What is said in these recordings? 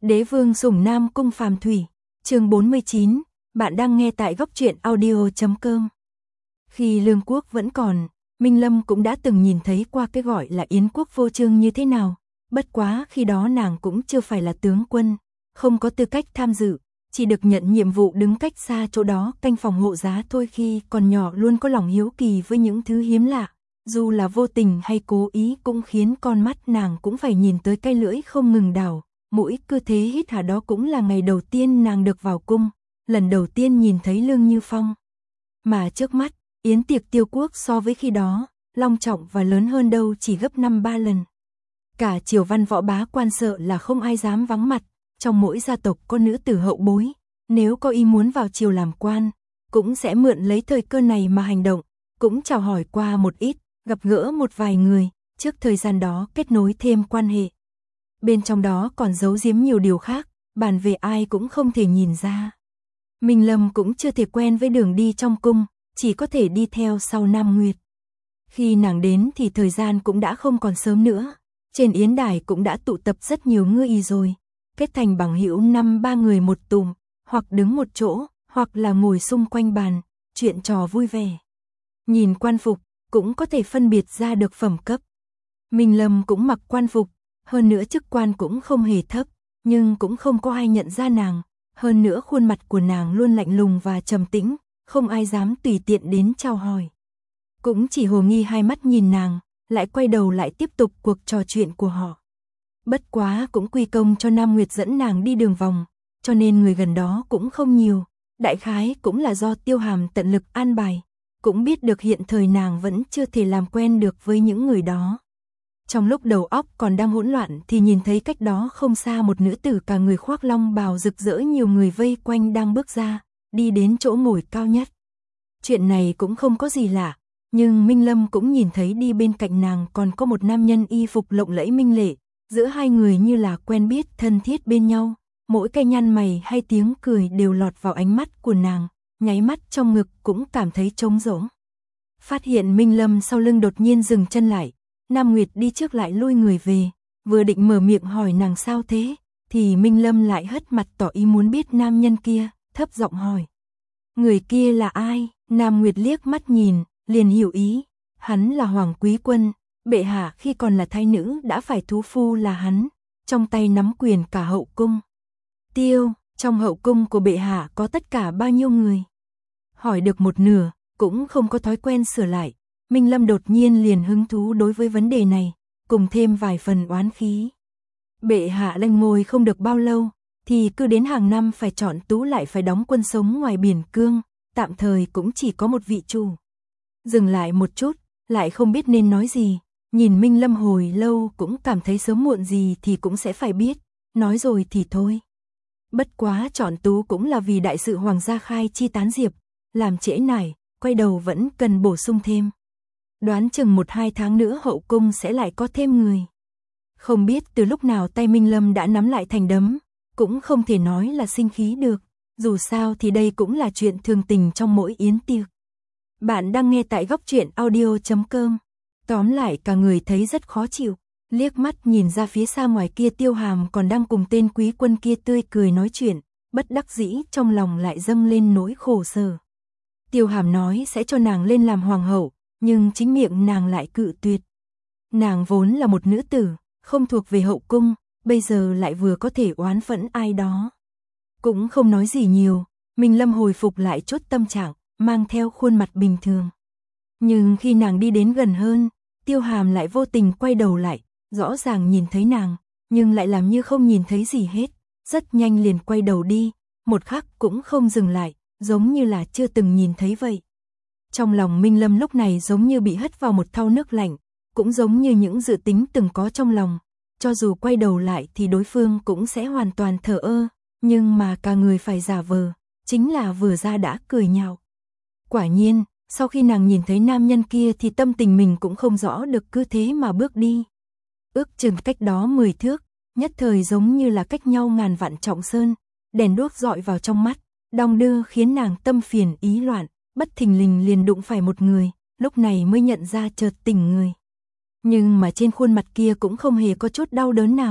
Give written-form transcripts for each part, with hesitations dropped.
Đế vương sủng Nam Cung Phàm Thủy, chương 49, bạn đang nghe tại góc truyện audio.com. Khi Lương quốc vẫn còn, Minh Lâm cũng đã từng nhìn thấy qua cái gọi là Yến quốc vô chương như thế nào, bất quá khi đó nàng cũng chưa phải là tướng quân, không có tư cách tham dự, chỉ được nhận nhiệm vụ đứng cách xa chỗ đó canh phòng hộ giá thôi. Khi còn nhỏ luôn có lòng hiếu kỳ với những thứ hiếm lạ, dù là vô tình hay cố ý cũng khiến con mắt nàng cũng phải nhìn tới cái lưỡi không ngừng đảo. Mũi cứ thế hít hà. Đó cũng là ngày đầu tiên nàng được vào cung, lần đầu tiên nhìn thấy Lương Như Phong. Mà trước mắt, yến tiệc Tiêu quốc so với khi đó, long trọng và lớn hơn đâu chỉ gấp 5-3 lần. Cả triều văn võ bá quan sợ là không ai dám vắng mặt, trong mỗi gia tộc có nữ tử hậu bối, nếu có ý muốn vào triều làm quan, cũng sẽ mượn lấy thời cơ này mà hành động, cũng chào hỏi qua một ít, gặp gỡ một vài người, trước thời gian đó kết nối thêm quan hệ. Bên trong đó còn giấu giếm nhiều điều khác, bàn về ai cũng không thể nhìn ra. Minh Lâm cũng chưa thể quen với đường đi trong cung, chỉ có thể đi theo sau Nam Nguyệt. Khi nàng đến thì thời gian cũng đã không còn sớm nữa, trên yến đài cũng đã tụ tập rất nhiều ngư y rồi, kết thành bằng hữu 5-3 người một tùm, hoặc đứng một chỗ, hoặc là ngồi xung quanh bàn, chuyện trò vui vẻ. Nhìn quan phục, cũng có thể phân biệt ra được phẩm cấp. Minh Lâm cũng mặc quan phục, hơn nữa chức quan cũng không hề thấp, nhưng cũng không có ai nhận ra nàng, hơn nữa khuôn mặt của nàng luôn lạnh lùng và trầm tĩnh, không ai dám tùy tiện đến chào hỏi. Cũng chỉ hồ nghi hai mắt nhìn nàng, lại quay đầu lại tiếp tục cuộc trò chuyện của họ. Bất quá cũng quy công cho Nam Nguyệt dẫn nàng đi đường vòng, cho nên người gần đó cũng không nhiều, đại khái cũng là do Tiêu Hàm tận lực an bài, cũng biết được hiện thời nàng vẫn chưa thể làm quen được với những người đó. Trong lúc đầu óc còn đang hỗn loạn thì nhìn thấy cách đó không xa một nữ tử cả người khoác long bào rực rỡ, nhiều người vây quanh đang bước ra, đi đến chỗ ngồi cao nhất. Chuyện này cũng không có gì lạ, nhưng Minh Lâm cũng nhìn thấy đi bên cạnh nàng còn có một nam nhân y phục lộng lẫy minh lệ, giữa hai người như là quen biết thân thiết bên nhau, mỗi cái nhăn mày hay tiếng cười đều lọt vào ánh mắt của nàng, nháy mắt trong ngực cũng cảm thấy trống rỗng. Phát hiện Minh Lâm sau lưng đột nhiên dừng chân lại, Nam Nguyệt đi trước lại lui người về, vừa định mở miệng hỏi nàng sao thế, thì Minh Lâm lại hất mặt tỏ ý muốn biết nam nhân kia, thấp giọng hỏi. Người kia là ai? Nam Nguyệt liếc mắt nhìn, liền hiểu ý, hắn là Hoàng Quý Quân, bệ hạ khi còn là thái nữ đã phải thú phu là hắn, trong tay nắm quyền cả hậu cung. Tiêu, trong hậu cung của bệ hạ có tất cả bao nhiêu người? Hỏi được một nửa, cũng không có thói quen sửa lại. Minh Lâm đột nhiên liền hứng thú đối với vấn đề này, cùng thêm vài phần oán khí. Bệ hạ lên ngôi không được bao lâu, thì cứ đến hàng năm phải chọn tú lại phải đóng quân sống ngoài biển cương, tạm thời cũng chỉ có một vị chủ. Dừng lại một chút, lại không biết nên nói gì, nhìn Minh Lâm hồi lâu cũng cảm thấy sớm muộn gì thì cũng sẽ phải biết, nói rồi thì thôi. Bất quá chọn tú cũng là vì đại sự hoàng gia khai chi tán diệp, làm trễ nải, quay đầu vẫn cần bổ sung thêm. Đoán chừng 1-2 tháng nữa hậu cung sẽ lại có thêm người. Không biết từ lúc nào tay Minh Lâm đã nắm lại thành đấm, cũng không thể nói là sinh khí được, dù sao thì đây cũng là chuyện thường tình trong mỗi yến tiệc. Bạn đang nghe tại góc truyện audio.com. Tóm lại cả người thấy rất khó chịu, liếc mắt nhìn ra phía xa ngoài kia Tiêu Hàm còn đang cùng tên quý quân kia tươi cười nói chuyện, bất đắc dĩ trong lòng lại dâng lên nỗi khổ sở. Tiêu Hàm nói sẽ cho nàng lên làm hoàng hậu, nhưng chính miệng nàng lại cự tuyệt. Nàng vốn là một nữ tử, không thuộc về hậu cung, bây giờ lại vừa có thể oán phẫn ai đó. Cũng không nói gì nhiều, Minh Lâm hồi phục lại chốt tâm trạng, mang theo khuôn mặt bình thường. Nhưng khi nàng đi đến gần hơn, Tiêu Hàm lại vô tình quay đầu lại, rõ ràng nhìn thấy nàng, nhưng lại làm như không nhìn thấy gì hết, rất nhanh liền quay đầu đi, một khắc cũng không dừng lại, giống như là chưa từng nhìn thấy vậy. Trong lòng Minh Lâm lúc này giống như bị hất vào một thau nước lạnh, cũng giống như những dự tính từng có trong lòng, cho dù quay đầu lại thì đối phương cũng sẽ hoàn toàn thờ ơ, nhưng mà cả người phải giả vờ, chính là vừa ra đã cười nhạo. Quả nhiên, sau khi nàng nhìn thấy nam nhân kia thì tâm tình mình cũng không rõ được, cứ thế mà bước đi. Ước chừng cách đó 10 thước, nhất thời giống như là cách nhau ngàn vạn trọng sơn, đèn đuốc dọi vào trong mắt, đong đưa khiến nàng tâm phiền ý loạn, bất thình lình liền đụng phải một người, lúc này mới nhận ra chợt tỉnh người. Nhưng mà trên khuôn mặt kia cũng không hề có chút đau đớn nào,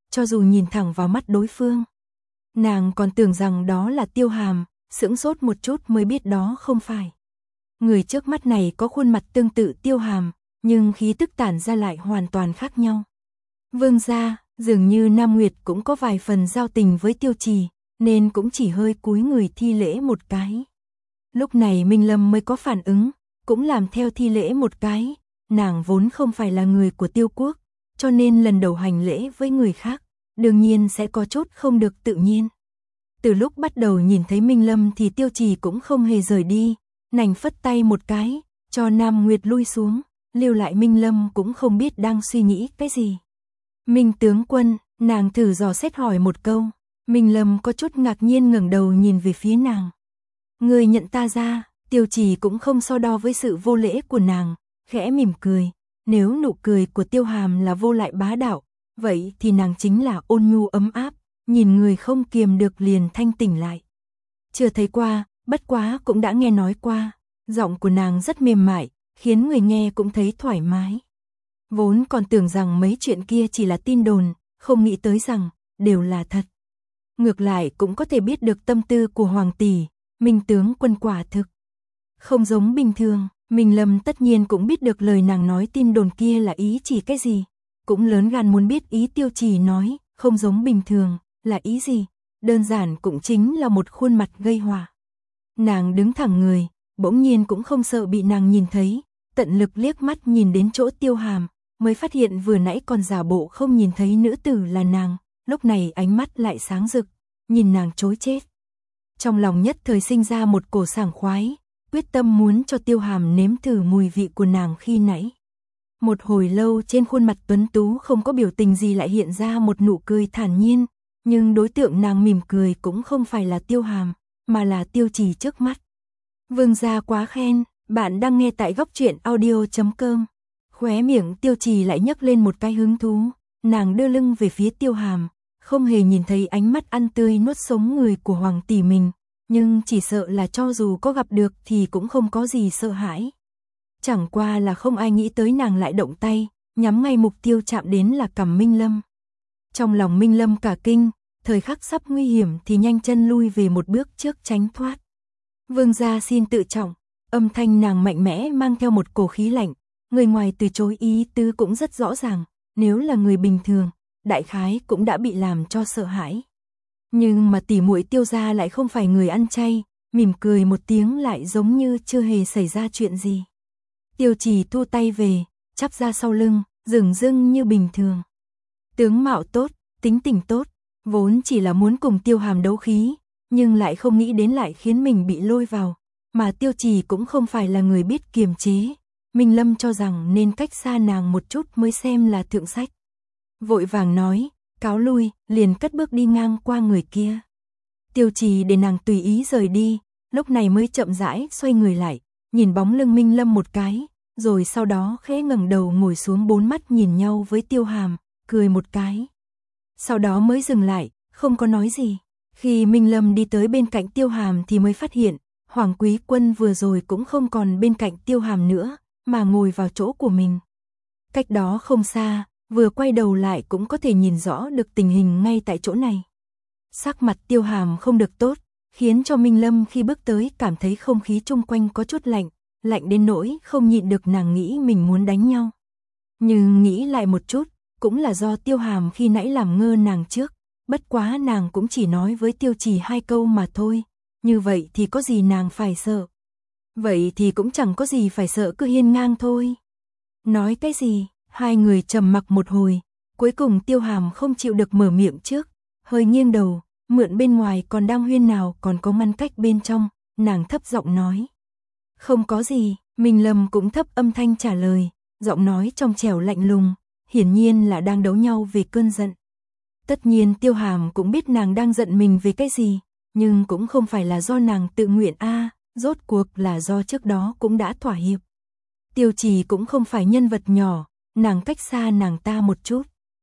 cho dù nhìn thẳng vào mắt đối phương. Nàng còn tưởng rằng đó là Tiêu Hàm, sững sốt một chút mới biết đó không phải. Người trước mắt này có khuôn mặt tương tự Tiêu Hàm, nhưng khí tức tản ra lại hoàn toàn khác nhau. Vương gia, dường như Nam Nguyệt cũng có vài phần giao tình với Tiêu Trì, nên cũng chỉ hơi cúi người thi lễ một cái. Lúc này Minh Lâm mới có phản ứng, cũng làm theo thi lễ một cái. Nàng vốn không phải là người của Tiêu quốc, cho nên lần đầu hành lễ với người khác, đương nhiên sẽ có chút không được tự nhiên. Từ lúc bắt đầu nhìn thấy Minh Lâm thì Tiêu Trì cũng không hề rời đi, nành phất tay một cái, cho Nam Nguyệt lui xuống, lưu lại Minh Lâm cũng không biết đang suy nghĩ cái gì. Minh tướng quân, nàng thử dò xét hỏi một câu. Minh Lâm có chút ngạc nhiên ngẩng đầu nhìn về phía nàng. Người nhận ta ra, Tiêu Trì cũng không so đo với sự vô lễ của nàng, khẽ mỉm cười. Nếu nụ cười của Tiêu Hàm là vô lại bá đạo, vậy thì nàng chính là ôn nhu ấm áp, nhìn người không kiềm được liền thanh tỉnh lại. Chưa thấy qua, bất quá cũng đã nghe nói qua, giọng của nàng rất mềm mại, khiến người nghe cũng thấy thoải mái. Vốn còn tưởng rằng mấy chuyện kia chỉ là tin đồn, không nghĩ tới rằng đều là thật. Ngược lại cũng có thể biết được tâm tư của hoàng tỷ, Minh tướng quân quả thực không giống bình thường. Minh Lâm tất nhiên cũng biết được lời nàng nói tin đồn kia là ý chỉ cái gì, cũng lớn gan muốn biết ý Tiêu Trì nói không giống bình thường là ý gì, đơn giản cũng chính là một khuôn mặt gây họa. Nàng đứng thẳng người, bỗng nhiên cũng không sợ bị nàng nhìn thấy, tận lực liếc mắt nhìn đến chỗ Tiêu Hàm, mới phát hiện vừa nãy còn giả bộ không nhìn thấy nữ tử là nàng, lúc này ánh mắt lại sáng rực, nhìn nàng chối chết. Trong lòng nhất thời sinh ra một cổ sảng khoái, quyết tâm muốn cho Tiêu Hàm nếm thử mùi vị của nàng khi nãy. Một hồi lâu trên khuôn mặt tuấn tú không có biểu tình gì lại hiện ra một nụ cười thản nhiên, nhưng đối tượng nàng mỉm cười cũng không phải là Tiêu Hàm, mà là Tiêu Trì trước mắt. Vương gia quá khen, bạn đang nghe tại góc truyện audio.com. Khóe miệng Tiêu Trì lại nhấc lên một cái hứng thú, nàng đưa lưng về phía Tiêu Hàm, không hề nhìn thấy ánh mắt ăn tươi nuốt sống người của hoàng tỷ mình, nhưng chỉ sợ là cho dù có gặp được thì cũng không có gì sợ hãi. Chẳng qua là không ai nghĩ tới nàng lại động tay, nhắm ngay mục tiêu chạm đến là cằm Minh Lâm. Trong lòng Minh Lâm cả kinh, thời khắc sắp nguy hiểm thì nhanh chân lui về một bước trước tránh thoát. Vương gia xin tự trọng, âm thanh nàng mạnh mẽ mang theo một cổ khí lạnh, người ngoài từ chối ý tứ cũng rất rõ ràng, nếu là người bình thường, đại khái cũng đã bị làm cho sợ hãi. Nhưng mà tỷ muội Tiêu gia lại không phải người ăn chay, mỉm cười một tiếng lại giống như chưa hề xảy ra chuyện gì. Tiêu Trì thu tay về, chắp ra sau lưng, dửng dưng như bình thường. Tướng mạo tốt, tính tình tốt, vốn chỉ là muốn cùng Tiêu Hàm đấu khí, nhưng lại không nghĩ đến lại khiến mình bị lôi vào, mà Tiêu Trì cũng không phải là người biết kiềm chế. Minh Lâm cho rằng nên cách xa nàng một chút mới xem là thượng sách. Vội vàng nói, cáo lui, liền cất bước đi ngang qua người kia. Tiêu Trì để nàng tùy ý rời đi, lúc này mới chậm rãi xoay người lại, nhìn bóng lưng Minh Lâm một cái, rồi sau đó khẽ ngẩng đầu ngồi xuống bốn mắt nhìn nhau với Tiêu Hàm, cười một cái. Sau đó mới dừng lại, không có nói gì. Khi Minh Lâm đi tới bên cạnh Tiêu Hàm thì mới phát hiện, Hoàng Quý Quân vừa rồi cũng không còn bên cạnh Tiêu Hàm nữa, mà ngồi vào chỗ của mình. Cách đó không xa, vừa quay đầu lại cũng có thể nhìn rõ được tình hình ngay tại chỗ này. Sắc mặt Tiêu Hàm không được tốt, khiến cho Minh Lâm khi bước tới cảm thấy không khí chung quanh có chút lạnh, lạnh đến nỗi không nhịn được nàng nghĩ mình muốn đánh nhau. Nhưng nghĩ lại một chút, cũng là do Tiêu Hàm khi nãy làm ngơ nàng trước, bất quá nàng cũng chỉ nói với Tiêu Trì 2 câu mà thôi, như vậy thì có gì nàng phải sợ. Vậy thì cũng chẳng có gì phải sợ, cứ hiên ngang thôi. Nói cái gì? Hai người trầm mặc một hồi, cuối cùng Tiêu Hàm không chịu được mở miệng trước, hơi nghiêng đầu, mượn bên ngoài còn đang huyên nào còn có ngăn cách bên trong, nàng thấp giọng nói. Không có gì, Minh Lâm cũng thấp âm thanh trả lời, giọng nói trong trẻo lạnh lùng, hiển nhiên là đang đấu nhau về cơn giận. Tất nhiên Tiêu Hàm cũng biết nàng đang giận mình về cái gì, nhưng cũng không phải là do nàng tự nguyện rốt cuộc là do trước đó cũng đã thỏa hiệp. Tiêu Trì cũng không phải nhân vật nhỏ, nàng cách xa nàng ta một chút.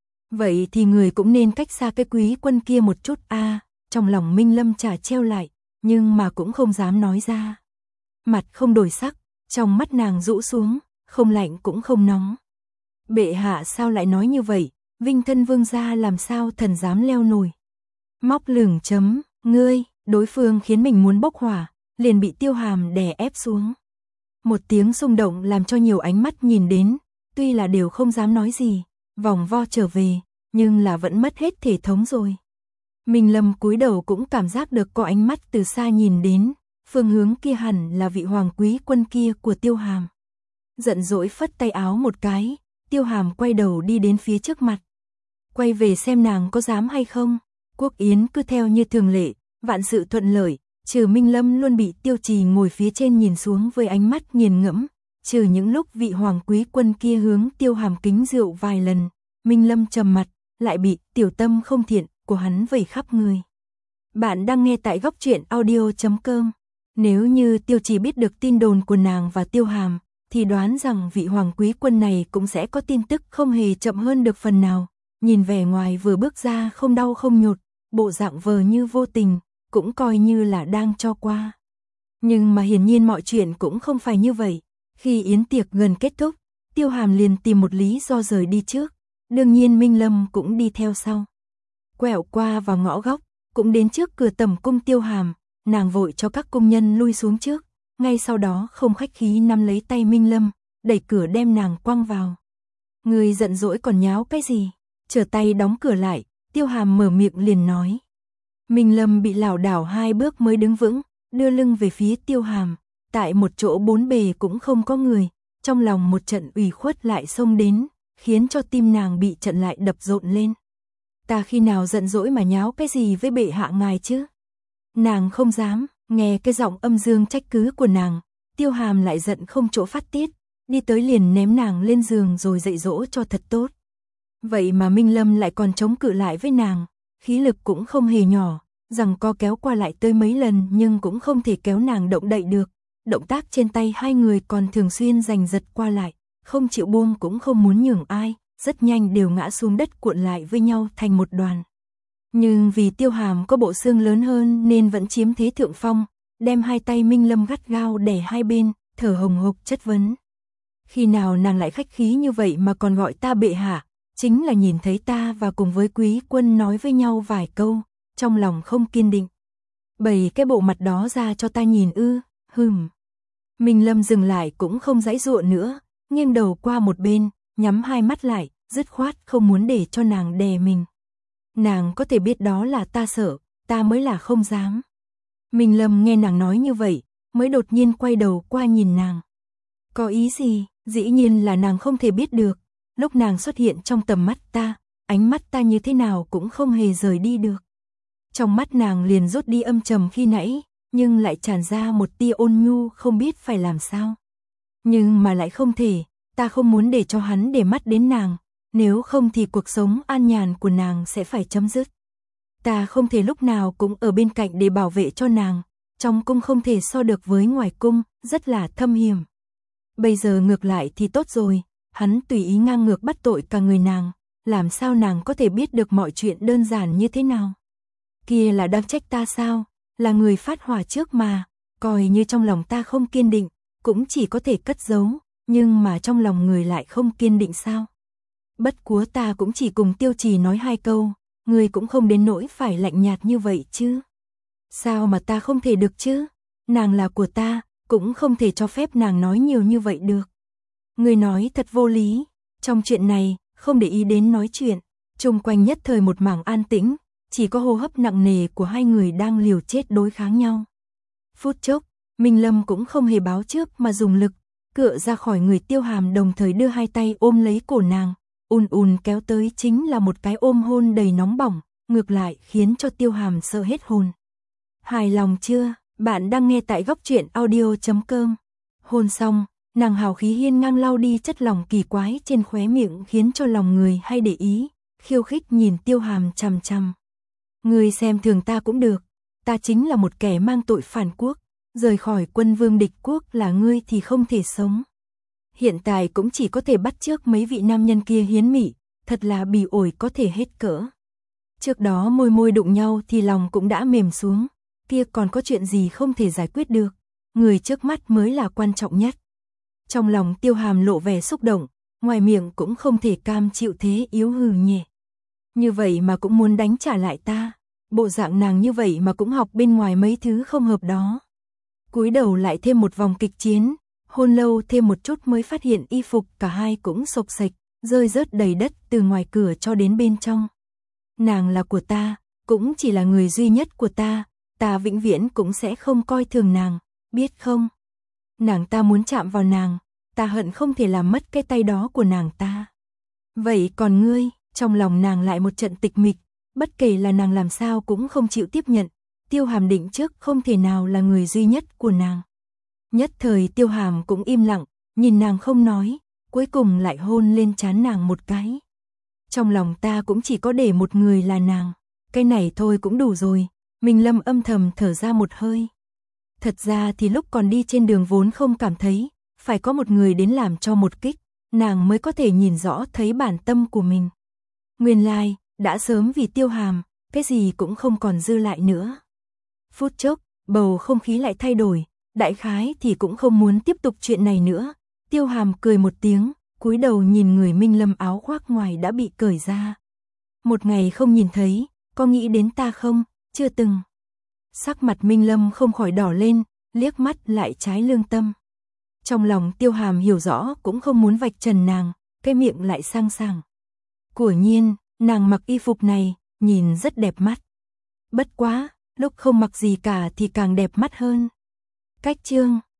Vậy thì người cũng nên cách xa cái Quý Quân kia một chút trong lòng Minh Lâm chả treo lại, nhưng mà cũng không dám nói ra. Mặt không đổi sắc, trong mắt nàng rũ xuống, không lạnh cũng không nóng. Bệ hạ sao lại nói như vậy, Vinh thân vương gia làm sao thần dám leo nổi. Móc lửng chấm, ngươi, đối phương khiến mình muốn bốc hỏa, liền bị Tiêu Hàm đè ép xuống. Một tiếng xung động làm cho nhiều ánh mắt nhìn đến, tuy là đều không dám nói gì, vòng vo trở về, nhưng là vẫn mất hết thể thống rồi. Minh Lâm cúi đầu cũng cảm giác được có ánh mắt từ xa nhìn đến, phương hướng kia hẳn là vị hoàng quý quân kia của Tiêu Hàm. Giận dỗi phất tay áo một cái, Tiêu Hàm quay đầu đi đến phía trước mặt. Quay về xem nàng có dám hay không. Quốc yến cứ theo như thường lệ, vạn sự thuận lợi, trừ Minh Lâm luôn bị Tiêu Trì ngồi phía trên nhìn xuống với ánh mắt nghiền ngẫm, trừ những lúc vị hoàng quý quân kia hướng Tiêu Hàm kính rượu vài lần, Minh Lâm trầm mặt, lại bị tiểu tâm không thiện của hắn vẩy khắp người. Bạn đang nghe tại góc truyện audio.com. Nếu như Tiêu Trì biết được tin đồn của nàng và Tiêu Hàm, thì đoán rằng vị hoàng quý quân này cũng sẽ có tin tức không hề chậm hơn được phần nào. Nhìn vẻ ngoài vừa bước ra không đau không nhột, bộ dạng vờ như vô tình, cũng coi như là đang cho qua. Nhưng mà hiển nhiên mọi chuyện cũng không phải như vậy. Khi yến tiệc gần kết thúc, Tiêu Hàm liền tìm một lý do rời đi trước. Đương nhiên Minh Lâm cũng đi theo sau. Quẹo qua vào ngõ góc, cũng đến trước cửa tẩm cung Tiêu Hàm, nàng vội cho các công nhân lui xuống trước. Ngay sau đó không khách khí nắm lấy tay Minh Lâm, đẩy cửa đem nàng quăng vào. Người giận dỗi còn nháo cái gì? Trở tay đóng cửa lại, Tiêu Hàm mở miệng liền nói. Minh Lâm bị lảo đảo 2 bước mới đứng vững, đưa lưng về phía Tiêu Hàm, tại một chỗ bốn bề cũng không có người, trong lòng một trận ủy khuất lại xông đến, khiến cho tim nàng bị trận lại đập rộn lên. Ta khi nào giận dỗi mà nháo cái gì với bệ hạ ngài chứ? Nàng không dám, nghe cái giọng âm dương trách cứ của nàng, Tiêu Hàm lại giận không chỗ phát tiết, đi tới liền ném nàng lên giường rồi dạy dỗ cho thật tốt. Vậy mà Minh Lâm lại còn chống cự lại với nàng, khí lực cũng không hề nhỏ, rằng co kéo qua lại tới mấy lần nhưng cũng không thể kéo nàng động đậy được. Động tác trên tay hai người còn thường xuyên giành giật qua lại, không chịu buông cũng không muốn nhường ai, rất nhanh đều ngã xuống đất cuộn lại với nhau thành một đoàn. Nhưng vì Tiêu Hàm có bộ xương lớn hơn nên vẫn chiếm thế thượng phong, đem hai tay Minh Lâm gắt gao đè hai bên, thở hồng hộc chất vấn. Khi nào nàng lại khách khí như vậy mà còn gọi ta bệ hạ? Chính là nhìn thấy ta và cùng với quý quân nói với nhau vài câu, trong lòng không kiên định. Bày cái bộ mặt đó ra cho ta nhìn ư, Minh Lâm dừng lại cũng không giãy giụa nữa, nghiêng đầu qua một bên, nhắm hai mắt lại, dứt khoát không muốn để cho nàng đè mình. Nàng có thể biết đó là ta sợ, ta mới là không dám. Minh Lâm nghe nàng nói như vậy, mới đột nhiên quay đầu qua nhìn nàng. Có ý gì? Dĩ nhiên là nàng không thể biết được. Lúc nàng xuất hiện trong tầm mắt ta, ánh mắt ta như thế nào cũng không hề rời đi được. Trong mắt nàng liền rút đi âm trầm khi nãy, nhưng lại tràn ra một tia ôn nhu không biết phải làm sao. Nhưng mà lại không thể, ta không muốn để cho hắn để mắt đến nàng, nếu không thì cuộc sống an nhàn của nàng sẽ phải chấm dứt. Ta không thể lúc nào cũng ở bên cạnh để bảo vệ cho nàng, trong cung không thể so được với ngoài cung, rất là thâm hiểm. Bây giờ ngược lại thì tốt rồi, hắn tùy ý ngang ngược bắt tội cả người nàng, làm sao nàng có thể biết được mọi chuyện đơn giản như thế nào? Kia là đang trách ta sao? Là người phát hỏa trước mà, coi như trong lòng ta không kiên định, cũng chỉ có thể cất giấu, nhưng mà trong lòng người lại không kiên định sao? Bất quá ta cũng chỉ cùng Tiêu Trì nói 2 câu, người cũng không đến nỗi phải lạnh nhạt như vậy chứ. Sao mà ta không thể được chứ? Nàng là của ta, cũng không thể cho phép nàng nói nhiều như vậy được. Người nói thật vô lý, trong chuyện này, không để ý đến nói chuyện, chung quanh nhất thời một mảng an tĩnh, chỉ có hô hấp nặng nề của hai người đang liều chết đối kháng nhau. Phút chốc, Minh Lâm cũng không hề báo trước mà dùng lực, cựa ra khỏi người Tiêu Hàm đồng thời đưa hai tay ôm lấy cổ nàng, kéo tới chính là một cái ôm hôn đầy nóng bỏng, ngược lại khiến cho Tiêu Hàm sợ hết hồn. Hài lòng chưa? Bạn đang nghe tại góc truyện audio.com. Hôn xong, nàng hào khí hiên ngang lau đi chất lỏng kỳ quái trên khóe miệng khiến cho lòng người hay để ý, khiêu khích nhìn Tiêu Hàm chằm chằm. Ngươi xem thường ta cũng được, ta chính là một kẻ mang tội phản quốc, rời khỏi quân vương địch quốc là ngươi thì không thể sống. Hiện tại cũng chỉ có thể bắt chước mấy vị nam nhân kia hiến mị, thật là bỉ ổi có thể hết cỡ. Trước đó môi môi đụng nhau thì lòng cũng đã mềm xuống, kia còn có chuyện gì không thể giải quyết được, người trước mắt mới là quan trọng nhất. Trong lòng Tiêu Hàm lộ vẻ xúc động, ngoài miệng cũng không thể cam chịu thế yếu hừ nhẹ. Như vậy mà cũng muốn đánh trả lại ta. Bộ dạng nàng như vậy mà cũng học bên ngoài mấy thứ không hợp đó. Cúi đầu lại thêm một vòng kịch chiến, hôn lâu thêm một chút mới phát hiện y phục cả hai cũng xộc xệch, rơi rớt đầy đất từ ngoài cửa cho đến bên trong. Nàng là của ta, cũng chỉ là người duy nhất của ta vĩnh viễn cũng sẽ không coi thường nàng, biết không? Nàng ta muốn chạm vào nàng, ta hận không thể làm mất cái tay đó của nàng ta. Vậy còn ngươi, trong lòng nàng lại một trận tịch mịch, bất kể là nàng làm sao cũng không chịu tiếp nhận, Tiêu Hàm định trước không thể nào là người duy nhất của nàng. Nhất thời Tiêu Hàm cũng im lặng, nhìn nàng không nói, cuối cùng lại hôn lên trán nàng một cái. Trong lòng ta cũng chỉ có để một người là nàng, cái này thôi cũng đủ rồi. Minh Lâm âm thầm thở ra một hơi. Thật ra thì lúc còn đi trên đường vốn không cảm thấy, phải có một người đến làm cho một kích, nàng mới có thể nhìn rõ thấy bản tâm của mình. Nguyên lai, đã sớm vì Tiêu Hàm, cái gì cũng không còn dư lại nữa. Phút chốc, bầu không khí lại thay đổi, đại khái thì cũng không muốn tiếp tục chuyện này nữa. Tiêu Hàm cười một tiếng, cúi đầu nhìn người Minh Lâm áo khoác ngoài đã bị cởi ra. Một ngày không nhìn thấy, có nghĩ đến ta không? Chưa từng. Sắc mặt Minh Lâm không khỏi đỏ lên, liếc mắt lại trái lương tâm. Trong lòng Tiêu Hàm hiểu rõ cũng không muốn vạch trần nàng, cái miệng lại sang sảng. Quả nhiên, nàng mặc y phục này, nhìn rất đẹp mắt. Bất quá, lúc không mặc gì cả thì càng đẹp mắt hơn. Cách chương